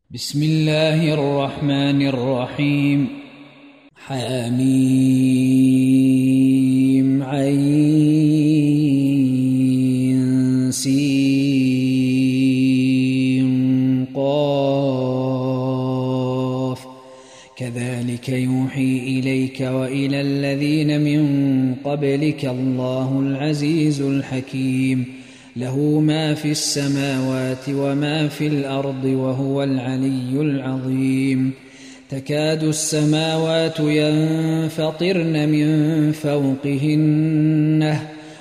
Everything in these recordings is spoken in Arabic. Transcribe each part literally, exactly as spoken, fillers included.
بسم الله الرحمن الرحيم. حميم عين سين قاف كذلك يوحي إليك وإلى الذين من قبلك الله العزيز الحكيم له ما في السماوات وما في الأرض وهو العلي العظيم. تكاد السماوات ينفطرن من فوقهن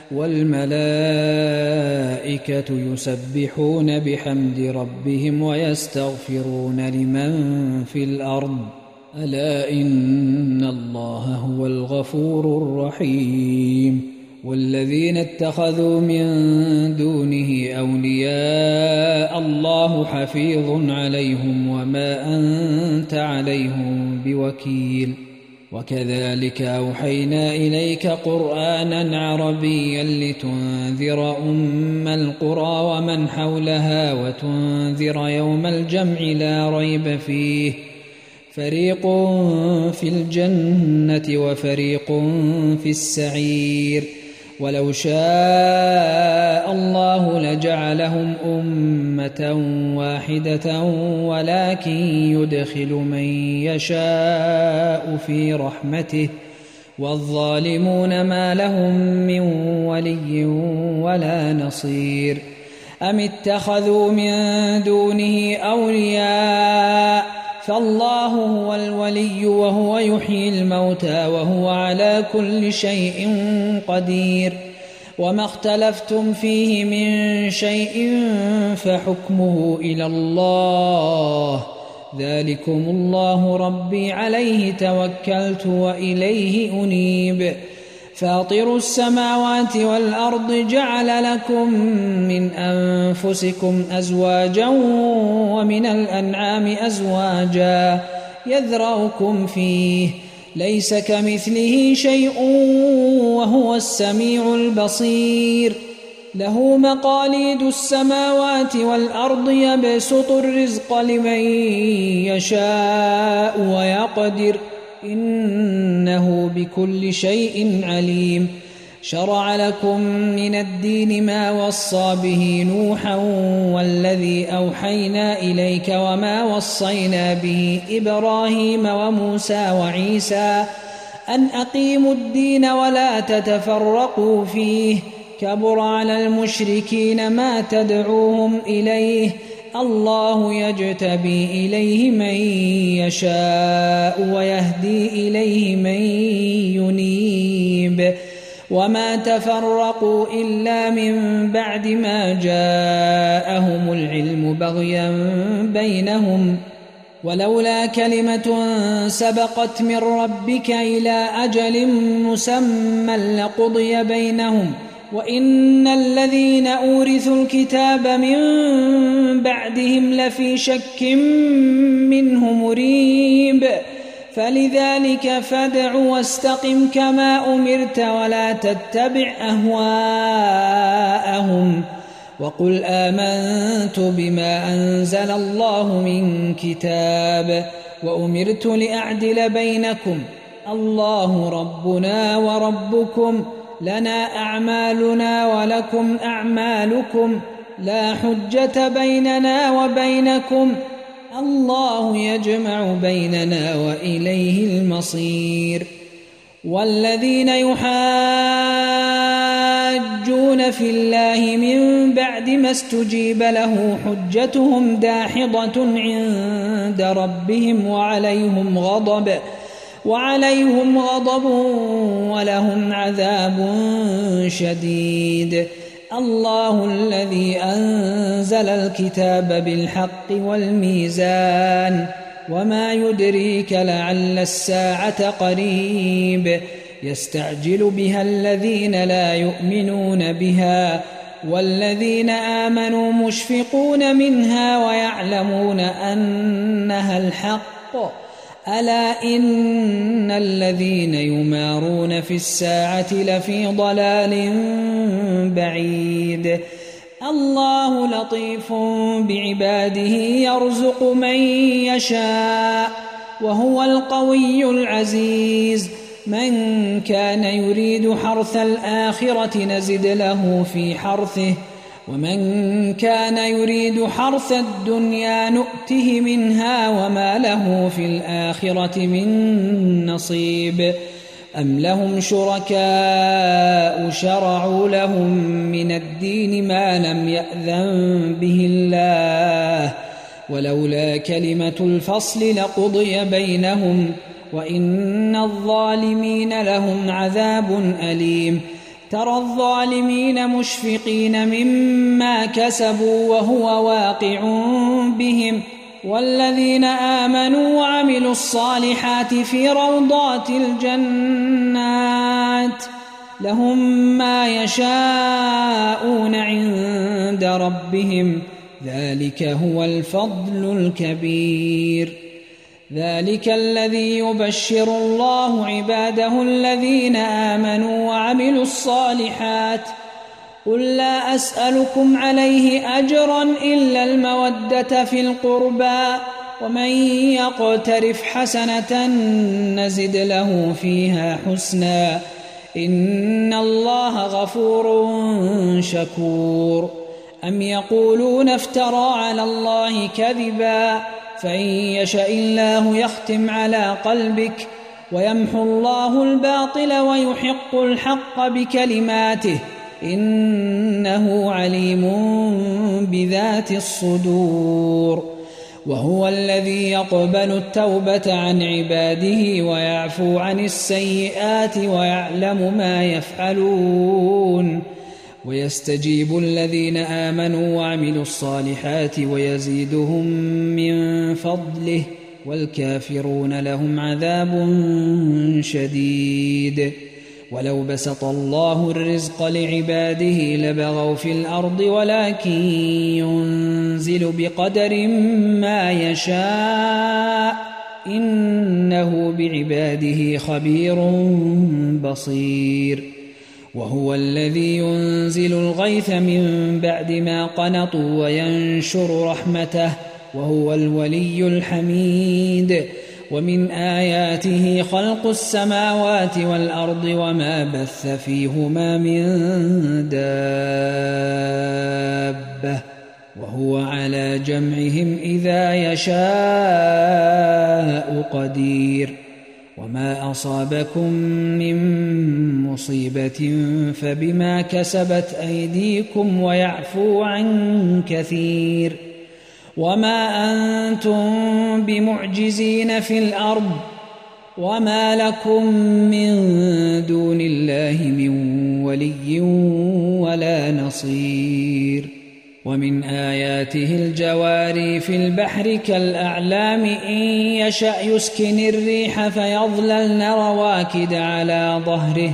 والملائكة يسبحون بحمد ربهم ويستغفرون لمن في الأرض ألا إن الله هو الغفور الرحيم. والذين اتخذوا من دونه أولياء الله حفيظ عليهم وما أنت عليهم بوكيل. وكذلك أوحينا إليك قرآنا عربيا لتنذر أم القرى ومن حولها وتنذر يوم الجمع لا ريب فيه فريق في الجنة وفريق في السعير. ولو شاء الله لجعلهم أمة واحدة ولكن يدخل من يشاء في رحمته والظالمون ما لهم من ولي ولا نصير. أم اتخذوا من دونه أولياء فالله هو الولي وهو يحيي الموتى وهو على كل شيء قدير. وما اختلفتم فيه من شيء فحكمه إلى الله ذلكم الله ربي عليه توكلت وإليه أنيب. فاطر السماوات والأرض جعل لكم من أنفسكم أزواجا ومن الأنعام أزواجا يذرأكم فيه ليس كمثله شيء وهو السميع البصير. له مقاليد السماوات والأرض يبسط الرزق لمن يشاء ويقدر إنه بكل شيء عليم. شرع لكم من الدين ما وصى به نوحا والذي أوحينا إليك وما وصينا به إبراهيم وموسى وعيسى أن أقيموا الدين ولا تتفرقوا فيه كبر على المشركين ما تدعوهم إليه الله يجتبي إليه من يشاء ويهدي إليه من ينيب. وما تفرقوا إلا من بعد ما جاءهم العلم بغيا بينهم ولولا كلمة سبقت من ربك إلى أجل مسمى لقضي بينهم وإن الذين أورثوا الكتاب من بعدهم لفي شك منه مريب. فلذلك فادع واستقم كما أمرت ولا تتبع أهواءهم وقل آمنت بما أنزل الله من كتاب وأمرت لأعدل بينكم الله ربنا وربكم لنا أعمالنا ولكم أعمالكم لا حجة بيننا وبينكم الله يجمع بيننا وإليه المصير. والذين يحاجون في الله من بعد ما استجيب له حجتهم داحضة عند ربهم وعليهم غضب وعليهم غضب ولهم عذاب شديد. الله الذي أنزل الكتاب بالحق والميزان وما يدريك لعل الساعة قريب. يستعجل بها الذين لا يؤمنون بها والذين آمنوا مشفقون منها ويعلمون أنها الحق ألا إن الذين يمارون في الساعة لفي ضلال بعيد. الله لطيف بعباده يرزق من يشاء وهو القوي العزيز من كان يريد حرث الآخرة نزد له في حرثه ومن كان يريد حرث الدنيا نؤته منها وما له في الآخرة من نصيب أم لهم شركاء شرعوا لهم من الدين ما لم يأذن به الله ولولا كلمة الفصل لقضي بينهم وإن الظالمين لهم عذاب أليم ترى الظالمين مشفقين مما كسبوا وهو واقع بهم والذين آمنوا وعملوا الصالحات في روضات الجنات لهم ما يشاءون عند ربهم ذلك هو الفضل الكبير ذلك الذي يبشر الله عباده الذين آمنوا وعملوا الصالحات قل لا أسألكم عليه أجرا إلا المودة في القربى ومن يقترف حسنة نزد له فيها حسنا إن الله غفور شكور أم يقولون افترى على الله كذبا فإن يشاء الله يختم على قلبك ويمحو الله الباطل ويحق الحق بكلماته إنه عليم بذات الصدور وهو الذي يقبل التوبة عن عباده ويعفو عن السيئات ويعلم ما يفعلون ويستجيب الذين آمنوا وعملوا الصالحات ويزيدهم من فضله والكافرون لهم عذاب شديد ولو بسط الله الرزق لعباده لبغوا في الأرض ولكن ينزل بقدر ما يشاء إنه بعباده خبير بصير وهو الذي ينزل الغيث من بعد ما قنطوا وينشر رحمته وهو الولي الحميد ومن آياته خلق السماوات والأرض وما بث فيهما من دابة وهو على جمعهم إذا يشاء قدير وما أصابكم من مصيبة فبما كسبت أيديكم ويعفو عن كثير وما أنتم بمعجزين في الأرض وما لكم من دون الله من ولي ولا نصير ومن آياته الجواري في البحر كالأعلام إن يشأ يسكن الريح فيظللن رواكد على ظهره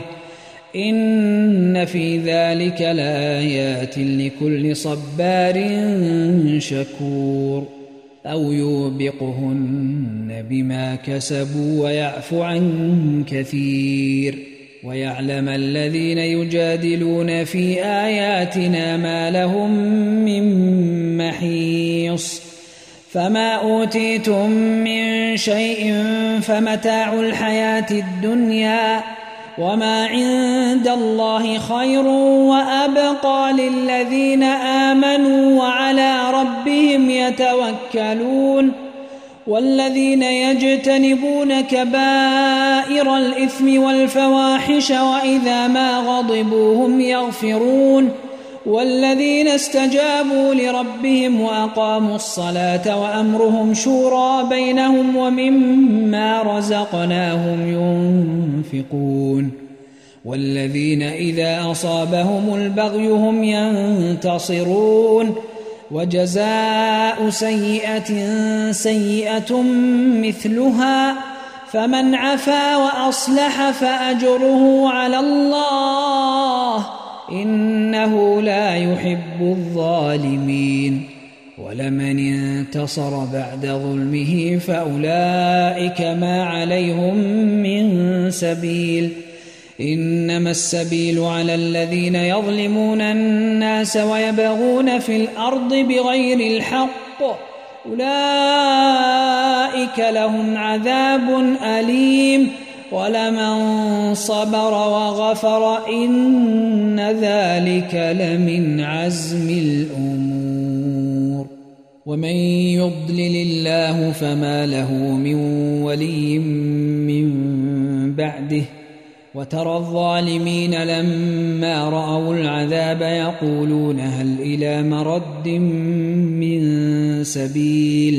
إن في ذلك لآيات لكل صبار شكور أو يوبقهن بما كسبوا ويعفو عن كثير ويعلم الذين يجادلون في آياتنا ما لهم من محيص فما أوتيتم من شيء فمتاع الحياة الدنيا وما عند الله خير وأبقى للذين آمنوا وعلى ربهم يتوكلون والذين يجتنبون كبائر الإثم والفواحش وإذا ما غضبوا هم يغفرون والذين استجابوا لربهم وأقاموا الصلاة وأمرهم شورى بينهم ومما رزقناهم ينفقون والذين إذا أصابهم البغي هم ينتصرون وجزاء سيئة سيئة مثلها فمن عفا وأصلح فأجره على الله إنه لا يحب الظالمين ولمن انتصر بعد ظلمه فأولئك ما عليهم من سبيل إنما السبيل على الذين يظلمون الناس ويبغون في الأرض بغير الحق أولئك لهم عذاب أليم ولمن صبر وغفر إن ذلك لمن عزم الأمور. ومن يضلل الله فما له من ولي من بعده وترى الظالمين لما رأوا العذاب يقولون هل إلى مرد من سبيل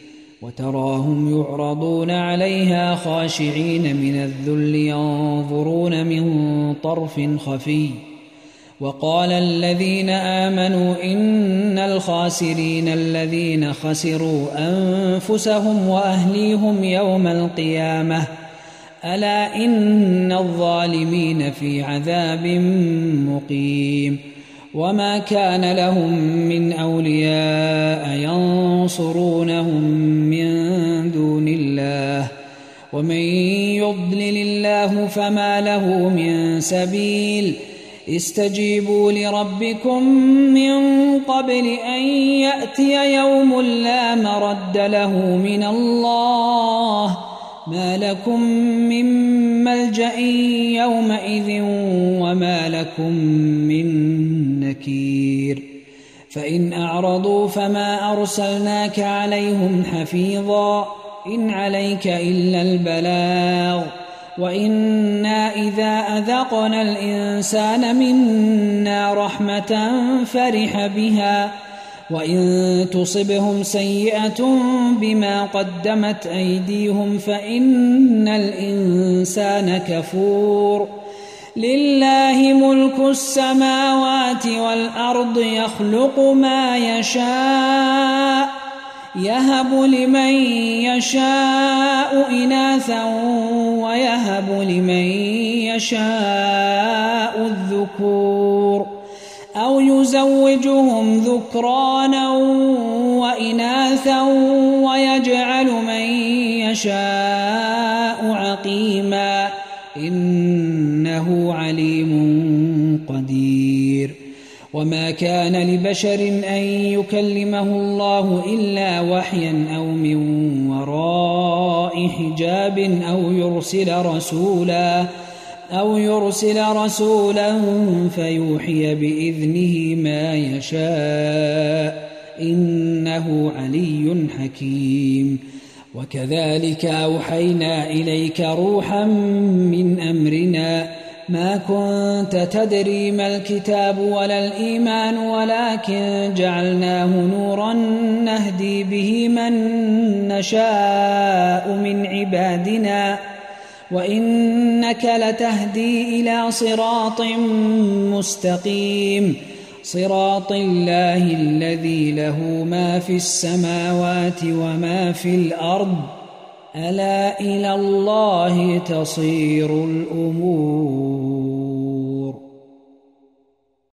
وتراهم يعرضون عليها خاشعين من الذل ينظرون من طرف خفي. وقال الذين آمنوا إن الخاسرين الذين خسروا أنفسهم وأهليهم يوم القيامة ألا إن الظالمين في عذاب مقيم. وما كان لهم من أولياء ينصرونهم من دون الله ومن يضلل الله فما له من سبيل. استجيبوا لربكم من قبل أن يأتي يوم لا مرد له من الله ما لكم من ملجأ يومئذ وما لكم من نكير. فإن أعرضوا فما أرسلناك عليهم حفيظا إن عليك إلا البلاغ وإنا إذا أذقنا الإنسان منا رحمة فرح بها وإن تصبهم سيئة بما قدمت أيديهم فإن الإنسان كفور. لله ملك السماوات والأرض يخلق ما يشاء يهب لمن يشاء إناثا ويهب لمن يشاء الذكور أو يزوجهم ذكرانا وإناثا ويجعل من يشاء عقيما إنه عليم قدير. وما كان لبشر أن يكلمه الله إلا وحيا أو من وراء حجاب أو يرسل رسولا أو يرسل رسولا فيوحي بإذنه ما يشاء إنه علي حكيم. وكذلك أوحينا إليك روحا من أمرنا ما كنت تدري ما الكتاب ولا الإيمان ولكن جعلناه نورا نهدي به من نشاء من عبادنا وإنك لتهدي إلى صراط مستقيم صراط الله الذي له ما في السماوات وما في الأرض ألا إلى الله تصير الأمور.